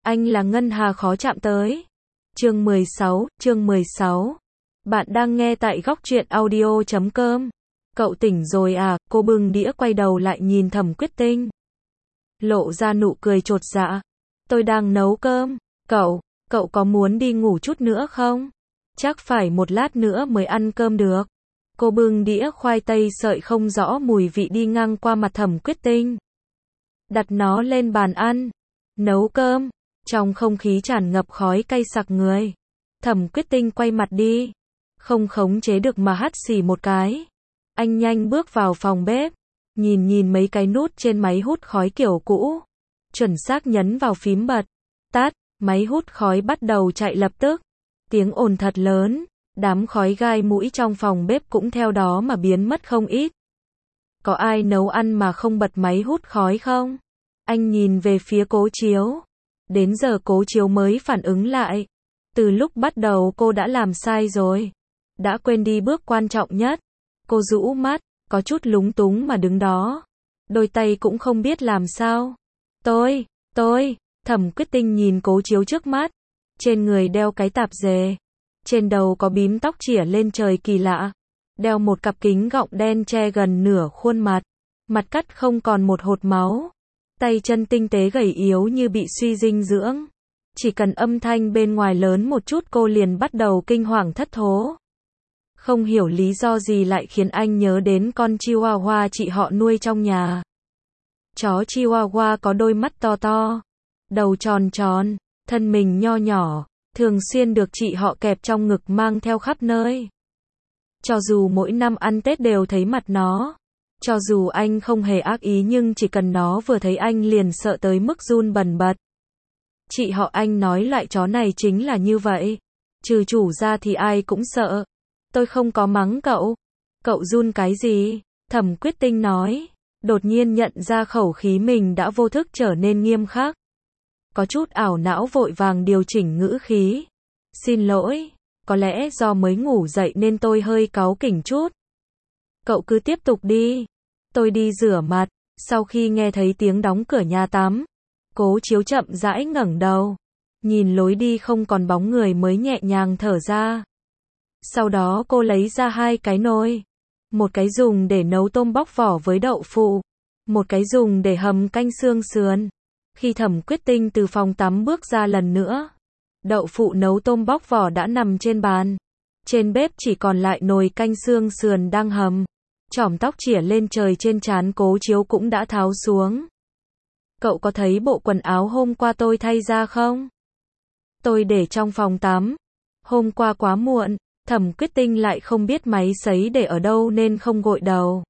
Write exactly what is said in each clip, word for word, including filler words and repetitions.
Anh là ngân hà khó chạm tới. Chương mười sáu, chương mười sáu. Bạn đang nghe tại góc truyện audio chấm com. Cậu tỉnh rồi à? Cô bưng đĩa quay đầu lại nhìn Thẩm Quyết Tinh. Lộ ra nụ cười chột dạ. Tôi đang nấu cơm. Cậu, cậu có muốn đi ngủ chút nữa không? Chắc phải một lát nữa mới ăn cơm được. Cô bưng đĩa khoai tây sợi không rõ mùi vị đi ngang qua mặt Thẩm Quyết Tinh. Đặt nó lên bàn ăn. Nấu cơm. Trong không khí tràn ngập khói cay sặc người. Thẩm Quyết Tinh quay mặt đi. Không khống chế được mà hắt xì một cái. Anh nhanh bước vào phòng bếp. Nhìn nhìn mấy cái nút trên máy hút khói kiểu cũ. Chuẩn xác nhấn vào phím bật. Tắt, máy hút khói bắt đầu chạy lập tức. Tiếng ồn thật lớn. Đám khói gai mũi trong phòng bếp cũng theo đó mà biến mất không ít. Có ai nấu ăn mà không bật máy hút khói không? Anh nhìn về phía Cố Chiếu. Đến giờ Cố Chiếu mới phản ứng lại. Từ lúc bắt đầu cô đã làm sai rồi. Đã quên đi bước quan trọng nhất. Cô rũ mắt, có chút lúng túng mà đứng đó. Đôi tay cũng không biết làm sao. Tôi, tôi, Thẩm Quyết Tinh nhìn Cố Chiếu trước mắt. Trên người đeo cái tạp dề. Trên đầu có bím tóc chỉa lên trời kỳ lạ. Đeo một cặp kính gọng đen che gần nửa khuôn mặt. Mặt cắt không còn một hột máu. Tay chân tinh tế gầy yếu như bị suy dinh dưỡng. Chỉ cần âm thanh bên ngoài lớn một chút cô liền bắt đầu kinh hoàng thất thố. Không hiểu lý do gì lại khiến anh nhớ đến con Chihuahua chị họ nuôi trong nhà. Chó Chihuahua có đôi mắt to to, đầu tròn tròn, thân mình nho nhỏ, thường xuyên được chị họ kẹp trong ngực mang theo khắp nơi. Cho dù mỗi năm ăn Tết đều thấy mặt nó. Cho dù anh không hề ác ý nhưng chỉ cần nó vừa thấy anh liền sợ tới mức run bần bật. Chị họ anh nói loại chó này chính là như vậy. Trừ chủ ra thì ai cũng sợ. Tôi không có mắng cậu. Cậu run cái gì? Thẩm Quyết Tinh nói. Đột nhiên nhận ra khẩu khí mình đã vô thức trở nên nghiêm khắc. Có chút ảo não vội vàng điều chỉnh ngữ khí. Xin lỗi, có lẽ do mới ngủ dậy nên tôi hơi cáu kỉnh chút. Cậu cứ tiếp tục đi. Tôi đi rửa mặt. Sau khi nghe thấy tiếng đóng cửa nhà tắm, Cố Chiếu chậm rãi ngẩng đầu. Nhìn lối đi không còn bóng người mới nhẹ nhàng thở ra. Sau đó cô lấy ra hai cái nồi. Một cái dùng để nấu tôm bóc vỏ với đậu phụ. Một cái dùng để hầm canh xương sườn. Khi Thẩm Quyết Tinh từ phòng tắm bước ra lần nữa, đậu phụ nấu tôm bóc vỏ đã nằm trên bàn. Trên bếp chỉ còn lại nồi canh xương sườn đang hầm. Chỏm tóc chỉa lên trời trên trán Cố Chiếu cũng đã tháo xuống. Cậu có thấy bộ quần áo hôm qua tôi thay ra không? Tôi để trong phòng tắm. Hôm qua quá muộn, Thẩm Quyết Tinh lại không biết máy sấy để ở đâu nên không gội đầu.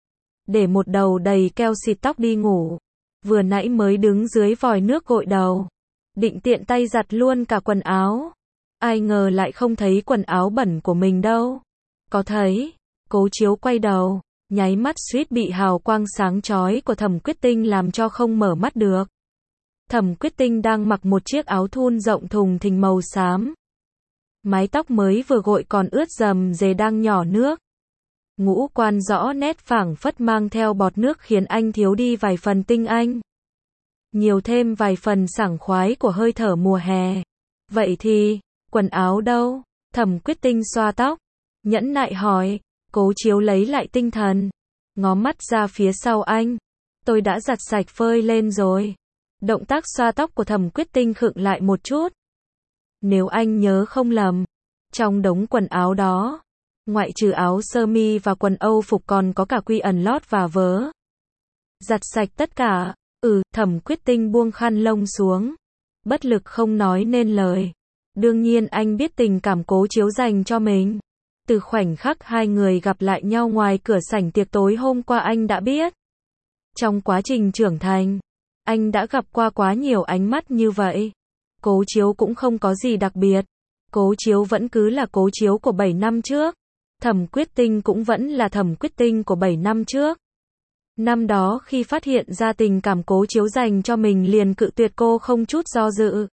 Để một đầu đầy keo xịt tóc đi ngủ. Vừa nãy mới đứng dưới vòi nước gội đầu. Định tiện tay giặt luôn cả quần áo. Ai ngờ lại không thấy quần áo bẩn của mình đâu. Có thấy. Cố Chiếu quay đầu, nháy mắt suýt bị hào quang sáng chói của Thẩm Quyết Tinh làm cho không mở mắt được. Thẩm Quyết Tinh đang mặc một chiếc áo thun rộng thùng thình màu xám. Mái tóc mới vừa gội còn ướt rầm rề đang nhỏ nước. Ngũ quan rõ nét phảng phất mang theo bọt nước khiến anh thiếu đi vài phần tinh anh. Nhiều thêm vài phần sảng khoái của hơi thở mùa hè. Vậy thì, quần áo đâu? Thẩm Quyết Tinh xoa tóc, nhẫn nại hỏi. Cố Chiếu lấy lại tinh thần, ngó mắt ra phía sau anh. Tôi đã giặt sạch phơi lên rồi. Động tác xoa tóc của Thẩm Quyết Tinh khựng lại một chút. Nếu anh nhớ không lầm, trong đống quần áo đó, ngoại trừ áo sơ mi và quần Âu phục còn có cả quy ẩn lót và vớ. Giặt sạch tất cả. Ừ, Thẩm Quyết Tinh buông khăn lông xuống. Bất lực không nói nên lời. Đương nhiên anh biết tình cảm Cố Chiếu dành cho mình. Từ khoảnh khắc hai người gặp lại nhau ngoài cửa sảnh tiệc tối hôm qua anh đã biết. Trong quá trình trưởng thành, anh đã gặp qua quá nhiều ánh mắt như vậy. Cố Chiếu cũng không có gì đặc biệt. Cố Chiếu vẫn cứ là Cố Chiếu của bảy năm trước. Thẩm Quyết Tinh cũng vẫn là Thẩm Quyết Tinh của bảy năm trước. Năm đó khi phát hiện ra tình cảm Cố Chiếu dành cho mình liền cự tuyệt cô không chút do dự.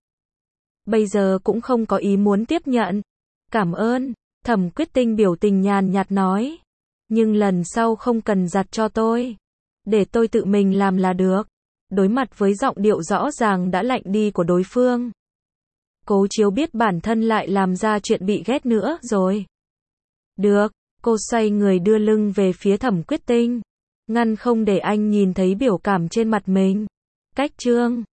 Bây giờ cũng không có ý muốn tiếp nhận. Cảm ơn. Thẩm Quyết Tinh biểu tình nhàn nhạt nói. Nhưng lần sau không cần giặt cho tôi. Để tôi tự mình làm là được. đối mặt với giọng điệu rõ ràng đã lạnh đi của đối phương. Cố Chiếu biết bản thân lại làm ra chuyện bị ghét nữa rồi. Được, cô xoay người đưa lưng về phía Thẩm Quyết Tinh, ngăn không để anh nhìn thấy biểu cảm trên mặt mình. Cách Trương